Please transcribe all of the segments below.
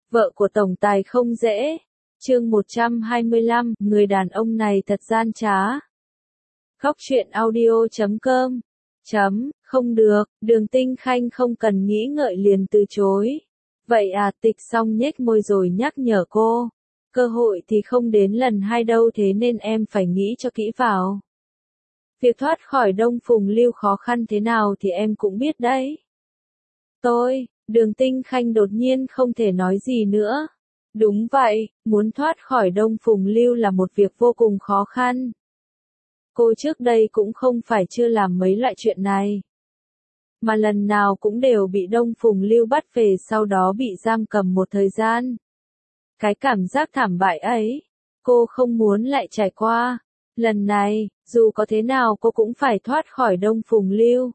Vợ của tổng tài không dễ. Chương 125, người đàn ông này thật gian trá. Góc truyện audio.com. Không được, Đường Tinh Khanh không cần nghĩ ngợi liền từ chối. Vậy à, Tịch Song nhếch môi rồi nhắc nhở cô. Cơ hội thì không đến lần hai đâu, thế nên em phải nghĩ cho kỹ vào. Việc thoát khỏi Đông Phùng Lưu khó khăn thế nào thì em cũng biết đấy. Đường Tinh Khanh đột nhiên không thể nói gì nữa. Đúng vậy, muốn thoát khỏi Đông Phùng Lưu là một việc vô cùng khó khăn. Cô trước đây cũng không phải chưa làm mấy loại chuyện này. Mà lần nào cũng đều bị Đông Phùng Lưu bắt về, sau đó bị giam cầm một thời gian. Cái cảm giác thảm bại ấy, cô không muốn lại trải qua. Lần này, dù có thế nào cô cũng phải thoát khỏi Đông Phùng Lưu.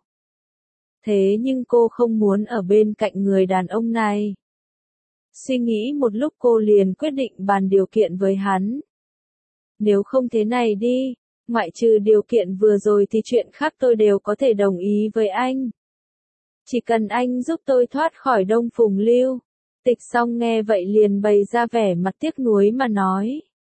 Thế nhưng cô không muốn ở bên cạnh người đàn ông này. Suy nghĩ một lúc cô liền quyết định bàn điều kiện với hắn. Nếu không thế này đi, ngoại trừ điều kiện vừa rồi thì chuyện khác tôi đều có thể đồng ý với anh. Chỉ cần anh giúp tôi thoát khỏi Đông Phùng Lưu. Tịch Song nghe vậy liền bày ra vẻ mặt tiếc nuối mà nói.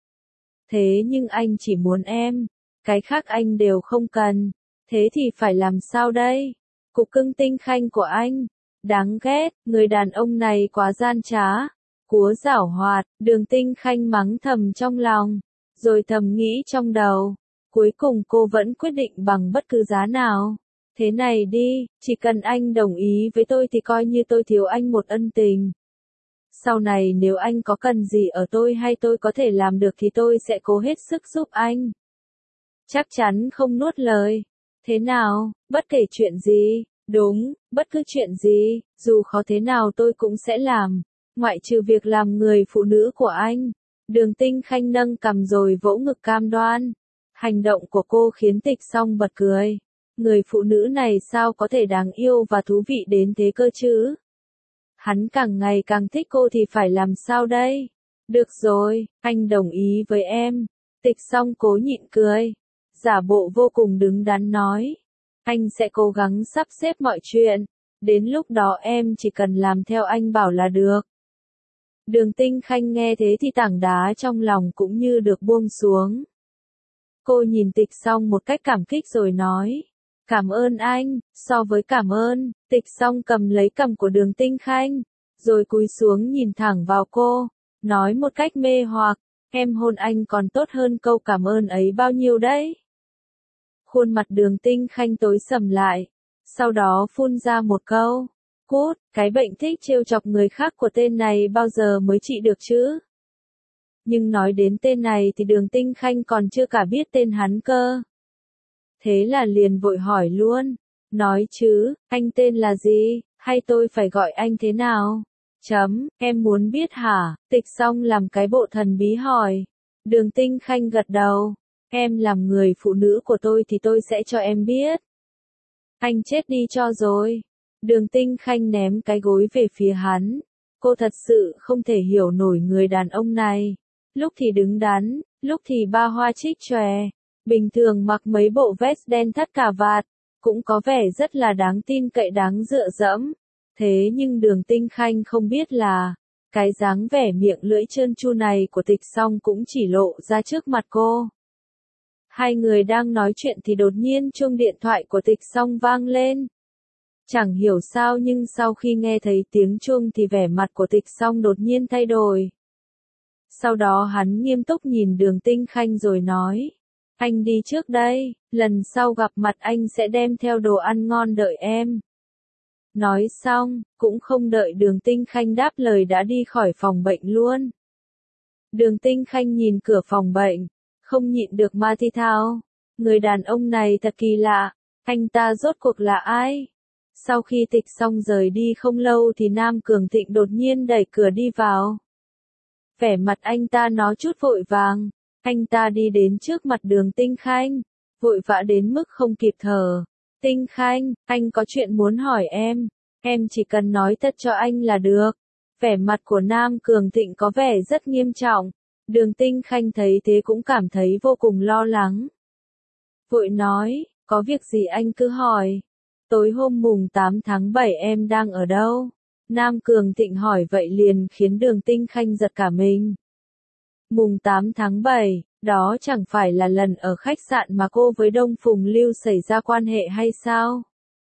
Thế nhưng anh chỉ muốn em, cái khác anh đều không cần, thế thì phải làm sao đây? Cục cưng Tinh Khanh của anh, đáng ghét, người đàn ông này quá gian trá, cúa giảo hoạt. Đường Tinh Khanh mắng thầm trong lòng, rồi thầm nghĩ trong đầu, cuối cùng cô vẫn quyết định bằng bất cứ giá nào. Thế này đi, chỉ cần anh đồng ý với tôi thì coi như tôi thiếu anh một ân tình. Sau này nếu anh có cần gì ở tôi hay tôi có thể làm được thì tôi sẽ cố hết sức giúp anh. Chắc chắn không nuốt lời. Thế nào, bất kể chuyện gì, đúng, bất cứ chuyện gì, dù khó thế nào tôi cũng sẽ làm, ngoại trừ việc làm người phụ nữ của anh. Đường Tinh Khanh nâng cằm rồi vỗ ngực cam đoan. Hành động của cô khiến Tịch Song bật cười. Người phụ nữ này sao có thể đáng yêu và thú vị đến thế cơ chứ? Hắn càng ngày càng thích cô thì phải làm sao đây? Được rồi, anh đồng ý với em. Tịch Song cố nhịn cười. Giả bộ vô cùng đứng đắn nói. Anh sẽ cố gắng sắp xếp mọi chuyện. Đến lúc đó em chỉ cần làm theo anh bảo là được. Đường Tinh Khanh nghe thế thì tảng đá trong lòng cũng như được buông xuống. Cô nhìn Tịch Song một cách cảm kích rồi nói. Cảm ơn anh. So với cảm ơn, Tịch Song cầm lấy cằm của Đường Tinh Khanh, rồi cúi xuống nhìn thẳng vào cô, nói một cách mê hoặc, em hôn anh còn tốt hơn câu cảm ơn ấy bao nhiêu đấy. Khuôn mặt Đường Tinh Khanh tối sầm lại, sau đó phun ra một câu, cút, cái bệnh thích trêu chọc người khác của tên này bao giờ mới trị được chứ? Nhưng nói đến tên này thì Đường Tinh Khanh còn chưa cả biết tên hắn cơ. Thế là liền vội hỏi luôn, nói chứ, anh tên là gì, hay tôi phải gọi anh thế nào? Em muốn biết hả? Tịch Song làm cái bộ thần bí hỏi. Đường Tinh Khanh gật đầu, em làm người phụ nữ của tôi thì tôi sẽ cho em biết. Anh chết đi cho rồi. Đường Tinh Khanh ném cái gối về phía hắn. Cô thật sự không thể hiểu nổi người đàn ông này. Lúc thì đứng đắn, lúc thì ba hoa trích chòe. Bình thường mặc mấy bộ vest đen thắt cà vạt, cũng có vẻ rất là đáng tin cậy đáng dựa dẫm. Thế nhưng Đường Tinh Khanh không biết là, cái dáng vẻ miệng lưỡi trơn tru này của Tịch Song cũng chỉ lộ ra trước mặt cô. Hai người đang nói chuyện thì đột nhiên chuông điện thoại của Tịch Song vang lên. Chẳng hiểu sao nhưng sau khi nghe thấy tiếng chuông thì vẻ mặt của Tịch Song đột nhiên thay đổi. Sau đó hắn nghiêm túc nhìn Đường Tinh Khanh rồi nói. Anh đi trước đây, lần sau gặp mặt anh sẽ đem theo đồ ăn ngon đợi em. Nói xong, cũng không đợi Đường Tinh Khanh đáp lời đã đi khỏi phòng bệnh luôn. Đường Tinh Khanh nhìn cửa phòng bệnh, không nhịn được mà thì thào. Người đàn ông này thật kỳ lạ, anh ta rốt cuộc là ai? Sau khi Tịch Song rời đi không lâu thì Nam Cường Thịnh đột nhiên đẩy cửa đi vào. Vẻ mặt anh ta nó chút vội vàng. Anh ta đi đến trước mặt Đường Tinh Khanh, vội vã đến mức không kịp thở. Tinh Khanh, anh có chuyện muốn hỏi em chỉ cần nói thật cho anh là được. Vẻ mặt của Nam Cường Thịnh có vẻ rất nghiêm trọng. Đường Tinh Khanh thấy thế cũng cảm thấy vô cùng lo lắng. Vội nói, có việc gì anh cứ hỏi. Tối hôm mùng 8 tháng 7 em đang ở đâu? Nam Cường Thịnh hỏi vậy liền khiến Đường Tinh Khanh giật cả mình. Mùng 8 tháng 7, đó chẳng phải là lần ở khách sạn mà cô với Đông Phùng Lưu xảy ra quan hệ hay sao?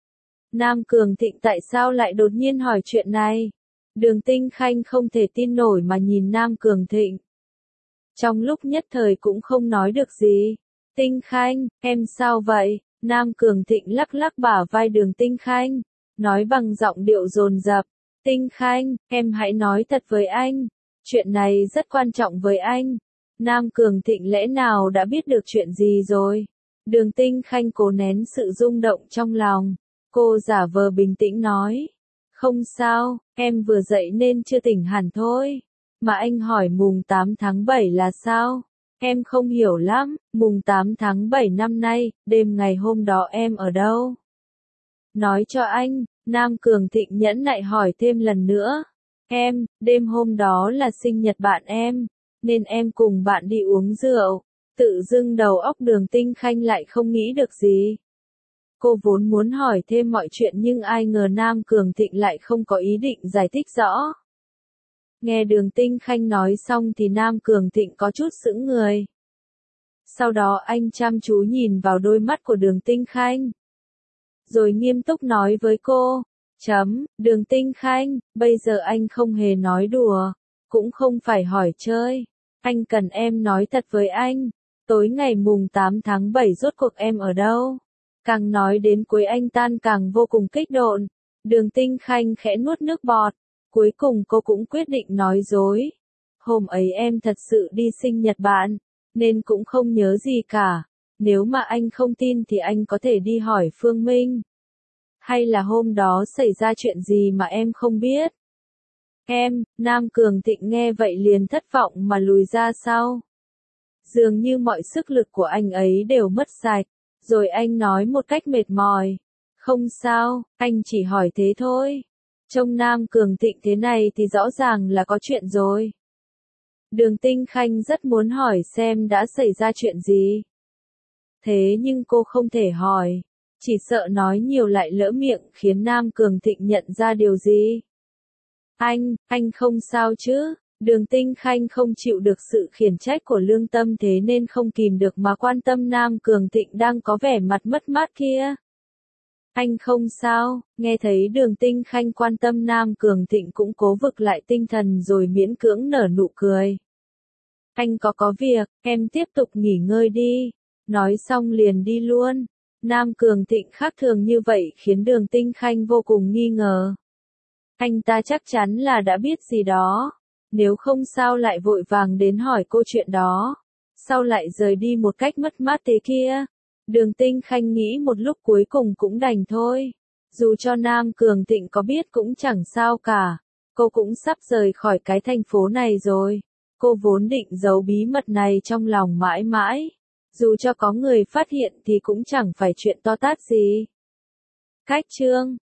Nam Cường Thịnh tại sao lại đột nhiên hỏi chuyện này? Đường Tinh Khanh không thể tin nổi mà nhìn Nam Cường Thịnh. Trong lúc nhất thời cũng không nói được gì. Tinh Khanh, em sao vậy? Nam Cường Thịnh lắc lắc bả vai Đường Tinh Khanh, nói bằng giọng điệu dồn dập. Tinh Khanh, em hãy nói thật với anh. Chuyện này rất quan trọng với anh. Nam Cường Thịnh lẽ nào đã biết được chuyện gì rồi? Đường Tinh Khanh cố nén sự rung động trong lòng. Cô giả vờ bình tĩnh nói. Không sao, em vừa dậy nên chưa tỉnh hẳn thôi. Mà anh hỏi mùng 8 tháng 7 là sao? Em không hiểu lắm, mùng 8 tháng 7 năm nay, đêm ngày hôm đó em ở đâu? Nói cho anh, Nam Cường Thịnh nhẫn nại hỏi thêm lần nữa. Đêm hôm đó là sinh nhật bạn em, nên em cùng bạn đi uống rượu. Tự dưng đầu óc Đường Tinh Khanh lại không nghĩ được gì. Cô vốn muốn hỏi thêm mọi chuyện nhưng ai ngờ Nam Cường Thịnh lại không có ý định giải thích rõ. Nghe Đường Tinh Khanh nói xong thì Nam Cường Thịnh có chút sững người. Sau đó anh chăm chú nhìn vào đôi mắt của Đường Tinh Khanh. Rồi nghiêm túc nói với cô. Đường Tinh Khanh, bây giờ anh không hề nói đùa, cũng không phải hỏi chơi. Anh cần em nói thật với anh. Tối ngày mùng 8 tháng 7 rốt cuộc em ở đâu? Càng nói đến cuối anh tan càng vô cùng kích động. Đường Tinh Khanh khẽ nuốt nước bọt. Cuối cùng cô cũng quyết định nói dối. Hôm ấy em thật sự đi sinh nhật bạn, nên cũng không nhớ gì cả. Nếu mà anh không tin thì anh có thể đi hỏi Phương Minh. Hay là hôm đó xảy ra chuyện gì mà em không biết? Nam Cường Thịnh nghe vậy liền thất vọng mà lùi ra sau. Dường như mọi sức lực của anh ấy đều mất sạch. Rồi anh nói một cách mệt mỏi. Không sao, anh chỉ hỏi thế thôi. Trông Nam Cường Thịnh thế này thì rõ ràng là có chuyện rồi. Đường Tinh Khanh rất muốn hỏi xem đã xảy ra chuyện gì. Thế nhưng cô không thể hỏi. Chỉ sợ nói nhiều lại lỡ miệng khiến Nam Cường Thịnh nhận ra điều gì. Anh không sao chứ? Đường Tinh Khanh không chịu được sự khiển trách của lương tâm thế nên không kìm được mà quan tâm Nam Cường Thịnh đang có vẻ mặt mất mát kia. Anh không sao, nghe thấy Đường Tinh Khanh quan tâm Nam Cường Thịnh cũng cố vực lại tinh thần rồi miễn cưỡng nở nụ cười. Anh có việc, em tiếp tục nghỉ ngơi đi. Nói xong liền đi luôn. Nam Cường Thịnh khác thường như vậy khiến Đường Tinh Khanh vô cùng nghi ngờ. Anh ta chắc chắn là đã biết gì đó. Nếu không sao lại vội vàng đến hỏi cô chuyện đó. Sao lại rời đi một cách mất mát thế kia? Đường Tinh Khanh nghĩ một lúc cuối cùng cũng đành thôi. Dù cho Nam Cường Thịnh có biết cũng chẳng sao cả. Cô cũng sắp rời khỏi cái thành phố này rồi. Cô vốn định giấu bí mật này trong lòng mãi mãi. Dù cho có người phát hiện thì cũng chẳng phải chuyện to tát gì. Cách chương